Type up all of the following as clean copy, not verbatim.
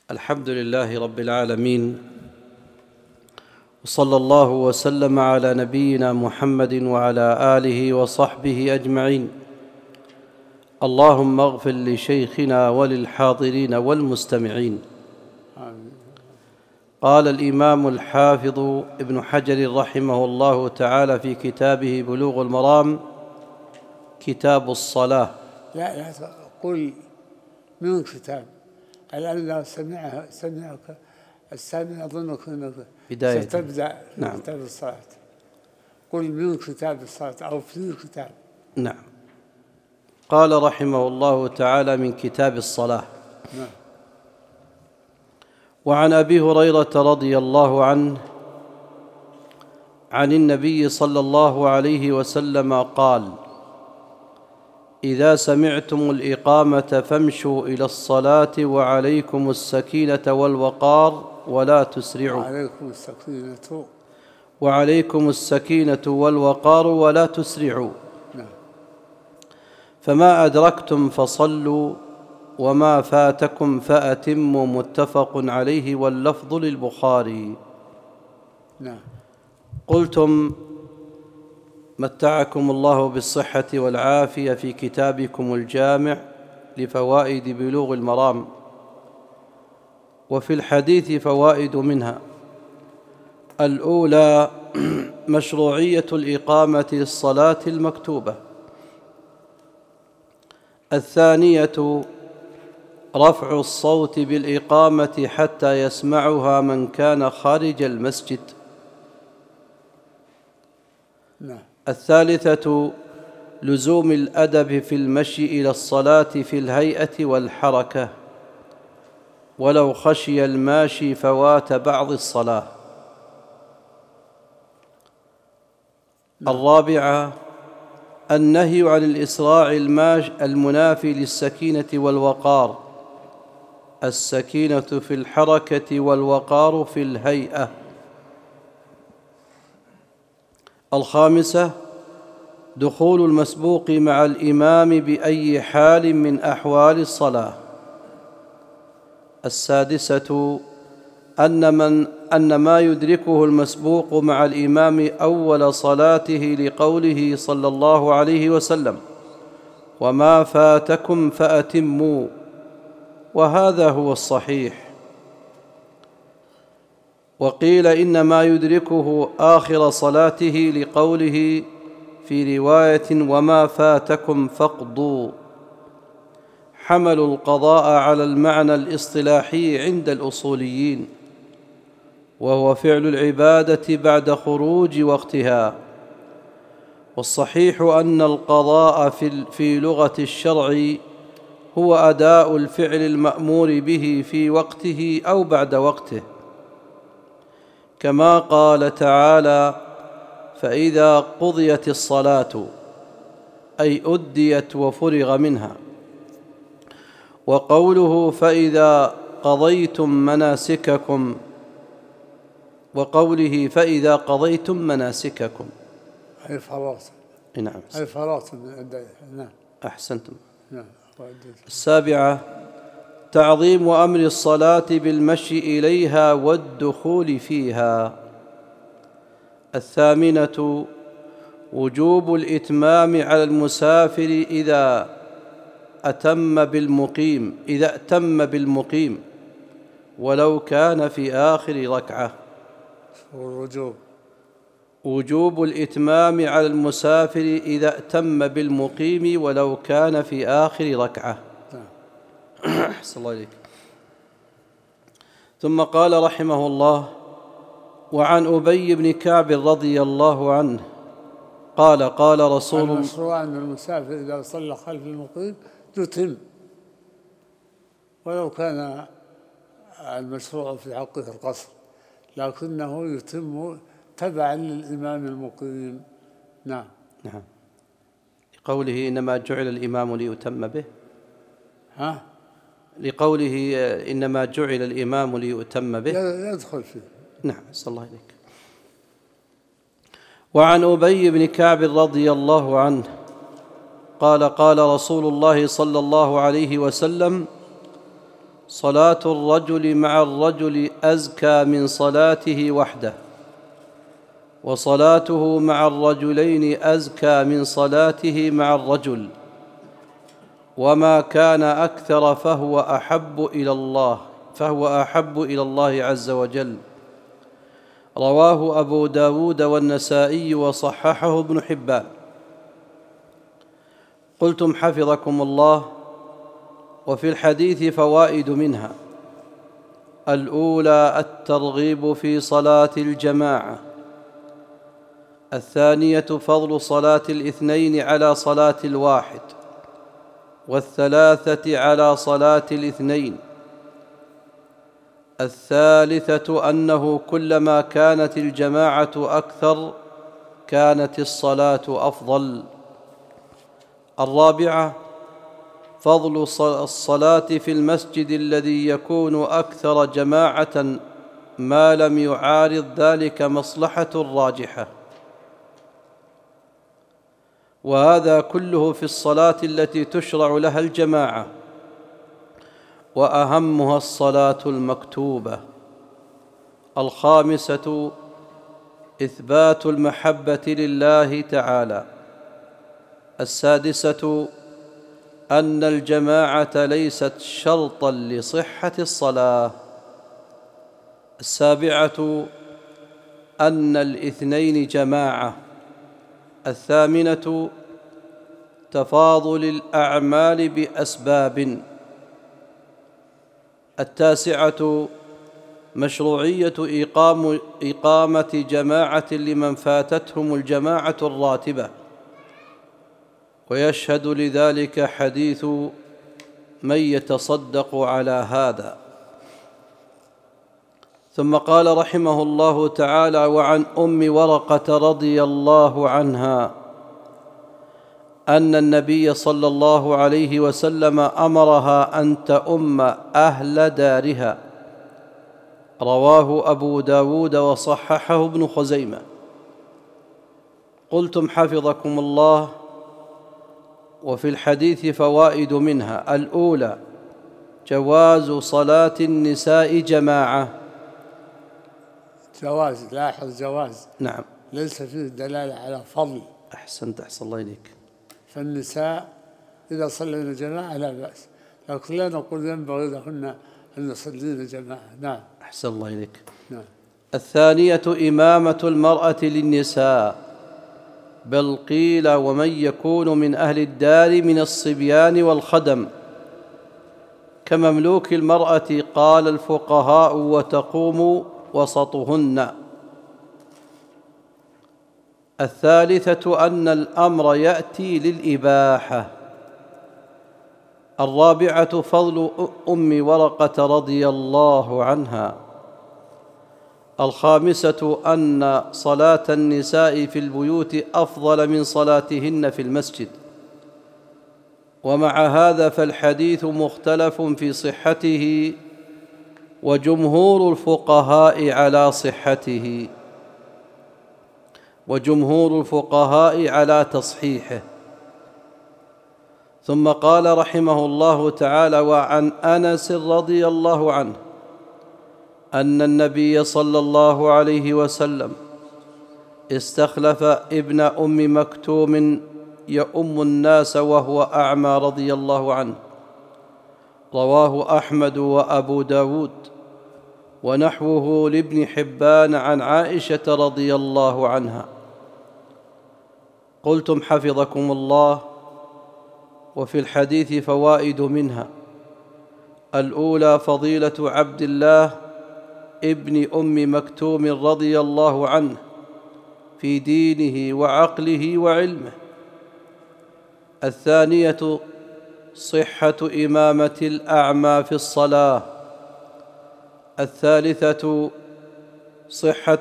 الحمد لله رب العالمين، وصلى الله وسلم على نبينا محمد وعلى آله وصحبه أجمعين. اللهم اغفر لشيخنا وللحاضرين والمستمعين. قال الإمام الحافظ ابن حجر رحمه الله تعالى في كتابه بلوغ المرام كتاب الصلاة. لا قل من كتاب، الآن سمعك السامع أظنك أنك ستبدأ كتاب الصلاة. قل من كتاب الصلاة أو في كتاب. نعم. قال رحمه الله تعالى من كتاب الصلاة. نعم. وعن أبي هريرة رضي الله عنه عن النبي صلى الله عليه وسلم قال: إذا سمعتم الإقامة فامشوا إلى الصلاة وعليكم السكينة والوقار ولا تسرعوا. وعليكم السكينة والوقار ولا تسرعوا. فما أدركتم فصلوا وما فاتكم فأتموا. متفق عليه واللفظ للبخاري. قلتم: متعكم الله بالصحة والعافية في كتابكم الجامع لفوائد بلوغ المرام، وفي الحديث فوائد منها: الأولى مشروعية الإقامة للصلاة المكتوبة. الثانية رفع الصوت بالإقامة حتى يسمعها من كان خارج المسجد. الثالثة لزوم الأدب في المشي إلى الصلاة في الهيئة والحركة، ولو خشي الماشي فوات بعض الصلاة. الرابعة النهي عن الإسراع المنافي للسكينة والوقار. السكينة في الحركة والوقار في الهيئة. الخامسة دخول المسبوق مع الإمام بأي حال من أحوال الصلاة. السادسة أن ما يدركه المسبوق مع الإمام أول صلاته لقوله صلى الله عليه وسلم: وما فاتكم فأتموا، وهذا هو الصحيح. وقيل إن ما يدركه آخر صلاته لقوله في رواية: وما فاتكم فاقضوا. حملوا القضاء على المعنى الاصطلاحي عند الأصوليين، وهو فعل العبادة بعد خروج وقتها. والصحيح أن القضاء في لغة الشرع هو أداء الفعل المأمور به في وقته أو بعد وقته، كما قال تعالى: فإذا قضيت الصلاة، أي أديت وفرغ منها. وقوله فإذا قضيتم مناسككم، وقوله فإذا قضيتم مناسككم أي فرات. نعم. أي فرات. نعم. أحسنتم. نعم. السابعة تعظيم أمر الصلاة بالمشي إليها والدخول فيها. الثامنة وجوب الإتمام على المسافر إذا أتم بالمقيم ولو كان في آخر ركعة. وجوب الإتمام على المسافر إذا أتم بالمقيم ولو كان في آخر ركعة. أحسن الله إليك. ثم قال رحمه الله: وعن أبي بن كعب رضي الله عنه قال: قال رسول الله: المشروع أن المسافر إذا صلى خلف المقيم يتم، ولو كان المشروع في حقه القصر، لكنه يتم تبعا للإمام المقيم. نعم. لقوله إنما جعل الإمام ليؤتم به. لقوله إنما جعل الإمام ليؤتم به يدخل فيه. نعم. صلى الله عليك. وعن أبي بن كعب رضي الله عنه قال: قال رسول الله صلى الله عليه وسلم: صلاة الرجل مع الرجل أزكى من صلاته وحده، وصلاته مع الرجلين أزكى من صلاته مع الرجل، وما كان أكثر فهو أحب إلى الله عز وجل. رواه أبو داود والنسائي وصححه ابن حبان. قلتم حفظكم الله: وفي الحديث فوائد منها: الأولى الترغيب في صلاة الجماعة، الثانية فضل صلاة الاثنين على صلاة الواحد، والثلاثة على صلاة الاثنين، الثالثة أنه كلما كانت الجماعة أكثر كانت الصلاة أفضل، الرابعة فضل الصلاة في المسجد الذي يكون أكثر جماعة ما لم يعارض ذلك مصلحة راجحة، وهذا كله في الصلاة التي تشرع لها الجماعة، وأهمها الصلاة المكتوبة. الخامسة إثبات المحبة لله تعالى. السادسة أن الجماعة ليست شرطا لصحة الصلاة. السابعة أن الاثنين جماعة. الثامنة تفاضل الأعمال بأسباب. التاسعة مشروعية إقامة جماعة لمن فاتتهم الجماعة الراتبة، ويشهد لذلك حديث من يتصدق على هذا. ثم قال رحمه الله تعالى: وعن أم ورقة رضي الله عنها أن النبي صلى الله عليه وسلم أمرها أن تؤم أهل دارها. رواه أبو داود وصححه ابن خزيمة. قلتم حفظكم الله: وفي الحديث فوائد منها: الأولى جواز صلاة النساء جماعة. جواز، لاحظ جواز، نعم، ليس فيه دلالة على فضل. أحسنت، أحسن الله إليك. فالنساء إذا صلينا جماعة لا بأس، لكن لا نقول ينبغي لهن أن يصلين جماعة. نعم، أحسن الله إليك. نعم. الثانية إمامة المرأة للنساء، بل قيل ومن يكون من أهل الدار من الصبيان والخدم كمملوك المرأة، قال الفقهاء: وتقوم وسطهن. الثالثة أن الأمر يأتي للإباحة. الرابعة فضل أم ورقة رضي الله عنها. الخامسة أن صلاة النساء في البيوت أفضل من صلاتهن في المسجد. ومع هذا فالحديث مختلف في صحته، وجمهور الفقهاء على صحته، وجمهور الفقهاء على تصحيحه. ثم قال رحمه الله تعالى: وعن أنس رضي الله عنه أن النبي صلى الله عليه وسلم استخلف ابن أم مكتوم يؤم الناس وهو أعمى رضي الله عنه. رواه أحمد وأبو داود، ونحوه لابن حبان عن عائشة رضي الله عنها. قلتم حفظكم الله: وفي الحديث فوائد منها: الأولى فضيلة عبد الله ابن أم مكتوم رضي الله عنه في دينه وعقله وعلمه. الثانية صحة إمامة الأعمى في الصلاة. الثالثة صحة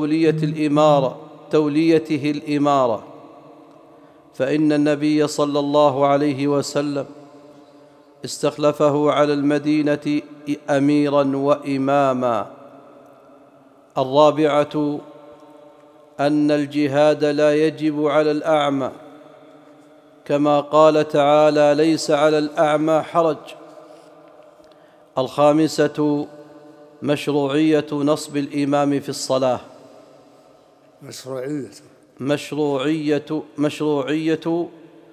توليته الإمارة، فإن النبي صلى الله عليه وسلم استخلفه على المدينة أميراً وإماماً. الرابعة أن الجهاد لا يجب على الأعمى، كما قال تعالى: ليس على الأعمى حرج. الخامسة مشروعية نصب الإمام في الصلاة. مشروعية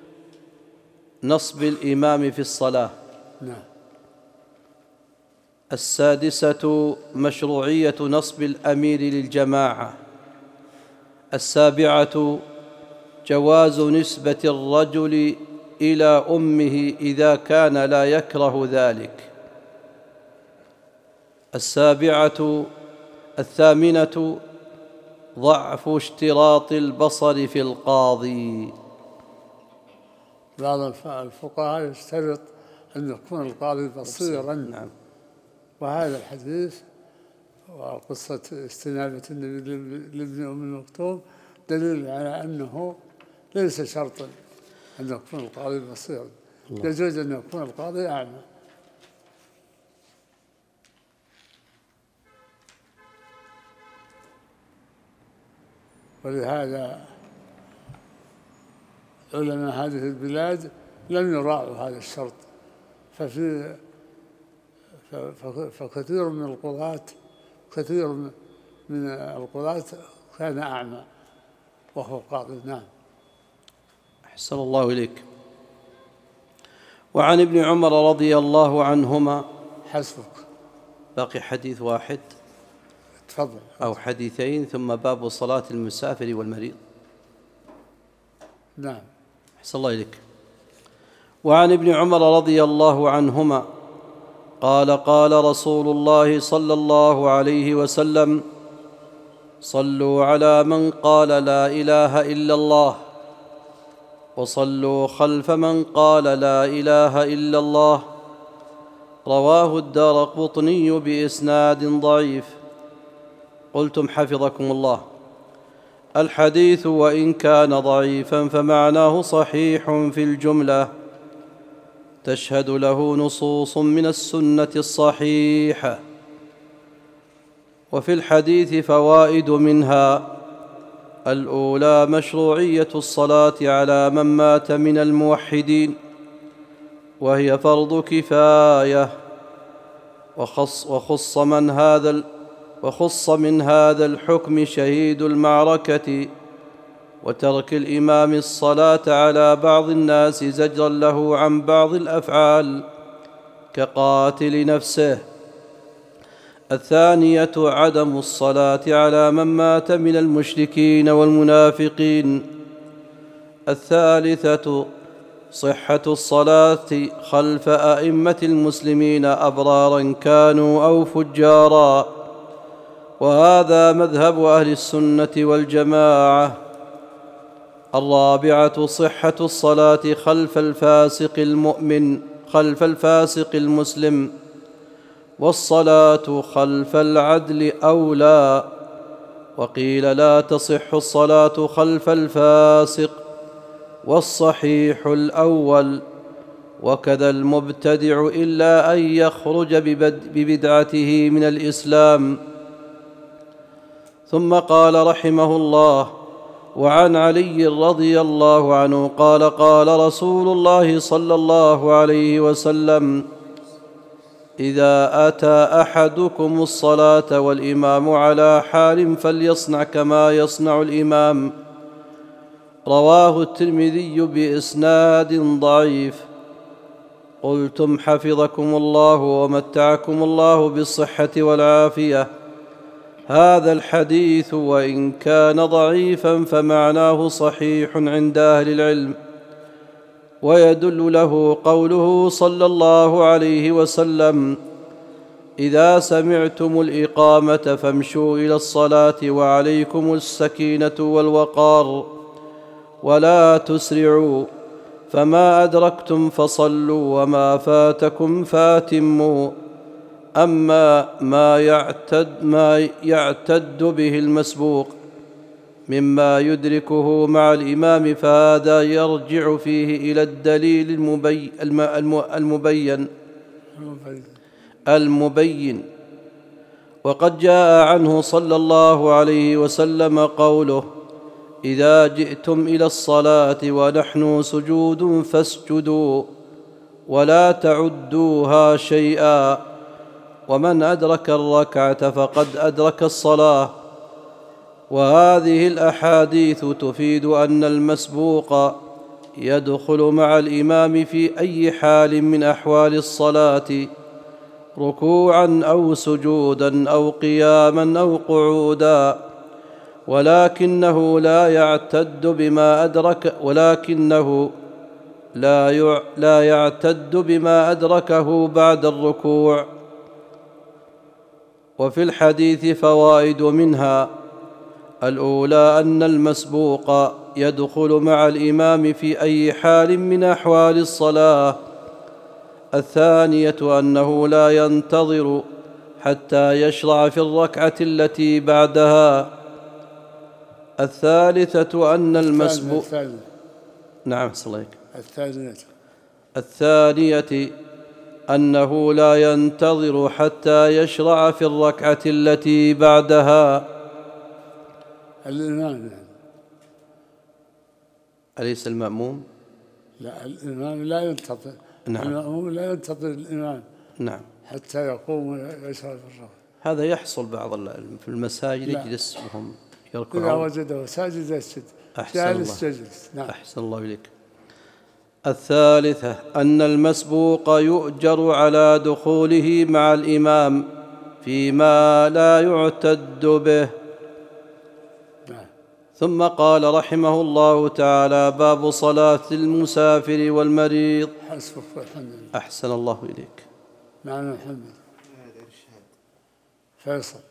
نصب الإمام في الصلاة. نعم. السادسة مشروعية نصب الأمير للجماعة. السابعة جواز نسبة الرجل إلى أمه إذا كان لا يكره ذلك. الثامنة ضعف اشتراط البصر في القاضي. بعض الفقهاء يشترط أن يكون القاضي بصيرا. نعم. وهذا الحديث وقصة استنابة النبي لابن أم مكتوم دليل على أنه ليس شرطا أن يكون القاضي بصيرا، يجوز أن يكون القاضي أعمى. ولهذا علماء هذه البلاد لم يراعوا هذا الشرط، فكثير من القضاة كان أعمى وهو قاضي. نعم. أحسن الله إليك. وعن ابن عمر رضي الله عنهما. حسبك. باقي حديث واحد. تفضل. أو حديثين ثم باب صلاة المسافر والمريض. نعم. أحسن الله إليك. وعن ابن عمر رضي الله عنهما قال قال رسول الله صلى الله عليه وسلم: صلوا على من قال لا إله إلا الله، وصلوا خلف من قال لا إله إلا الله. رواه الدارقطني بإسناد ضعيف. قلتم حفظكم الله: الحديث وإن كان ضعيفا فمعناه صحيح في الجملة، تشهد له نصوص من السنة الصحيحة. وفي الحديث فوائد، منها: الأولى مشروعية الصلاة على من مات من الموحدين، وهي فرض كفاية، وخص من هذا الحكم شهيد المعركة، وترك الإمام الصلاة على بعض الناس زجرا له عن بعض الأفعال كقاتل نفسه. الثانية عدم الصلاة على من مات من المشركين والمنافقين. الثالثة صحة الصلاة خلف أئمة المسلمين أبرارا كانوا أو فجارا، وهذا مذهب أهل السنة والجماعة. الرابعة صحة الصلاة خلف الفاسق المسلم، والصلاة خلف العدل أولى. وقيل لا تصح الصلاة خلف الفاسق، والصحيح الأول. وكذا المبتدع إلا أن يخرج ببدعته من الإسلام. ثم قال رحمه الله: وعن علي رضي الله عنه قال قال رسول الله صلى الله عليه وسلم: إذا أتى أحدكم الصلاة والإمام على حال فليصنع كما يصنع الإمام. رواه الترمذي بإسناد ضعيف. قلتم حفظكم الله ومتعكم الله بالصحة والعافية. هذا الحديث وإن كان ضعيفا فمعناه صحيح عند أهل العلم، ويدل له قوله صلى الله عليه وسلم: إذا سمعتم الإقامة فامشوا إلى الصلاة وعليكم السكينة والوقار، ولا تسرعوا، فما أدركتم فصلوا وما فاتكم فاتموا. أما ما يعتد به المسبوق مما يدركه مع الإمام فهذا يرجع فيه إلى الدليل المبين. وقد جاء عنه صلى الله عليه وسلم قوله: إذا جئتم إلى الصلاة ونحن سجود فاسجدوا ولا تعدوها شيئا، ومن أدرك الركعة فقد أدرك الصلاة. وهذه الأحاديث تفيد أن المسبوق يدخل مع الإمام في أي حال من أحوال الصلاة، ركوعا أو سجودا أو قياما أو قعودا، ولكنه لا يعتد بما أدركه بعد الركوع. وفي الحديث فوائد، منها: الأولى أن المسبوق يدخل مع الإمام في أي حال من أحوال الصلاة. الثانية أنه لا ينتظر حتى يشرع في الركعة التي بعدها. الثالثة أن المسبوق نعم صليك. الثانية أنه لا ينتظر حتى يشرع في الركعة التي بعدها. الإمام أليس المأموم؟ لا، الإمام لا ينتظر. نعم. المأموم لا ينتظر الإمام نعم حتى يقوم ويشرع في الركعة. هذا يحصل في المساجد، يجلس وهم يركعون. إذا وجده ساجد يسجد، جالس يجلس. نعم. أحسن الله إليك. الثالثة أن المسبوق يؤجر على دخوله مع الإمام فيما لا يعتد به. ثم قال رحمه الله تعالى: باب صلاة المسافر والمريض. حسبك والحمد لله. أحسن الله إليك. نعم محمد. فيصل.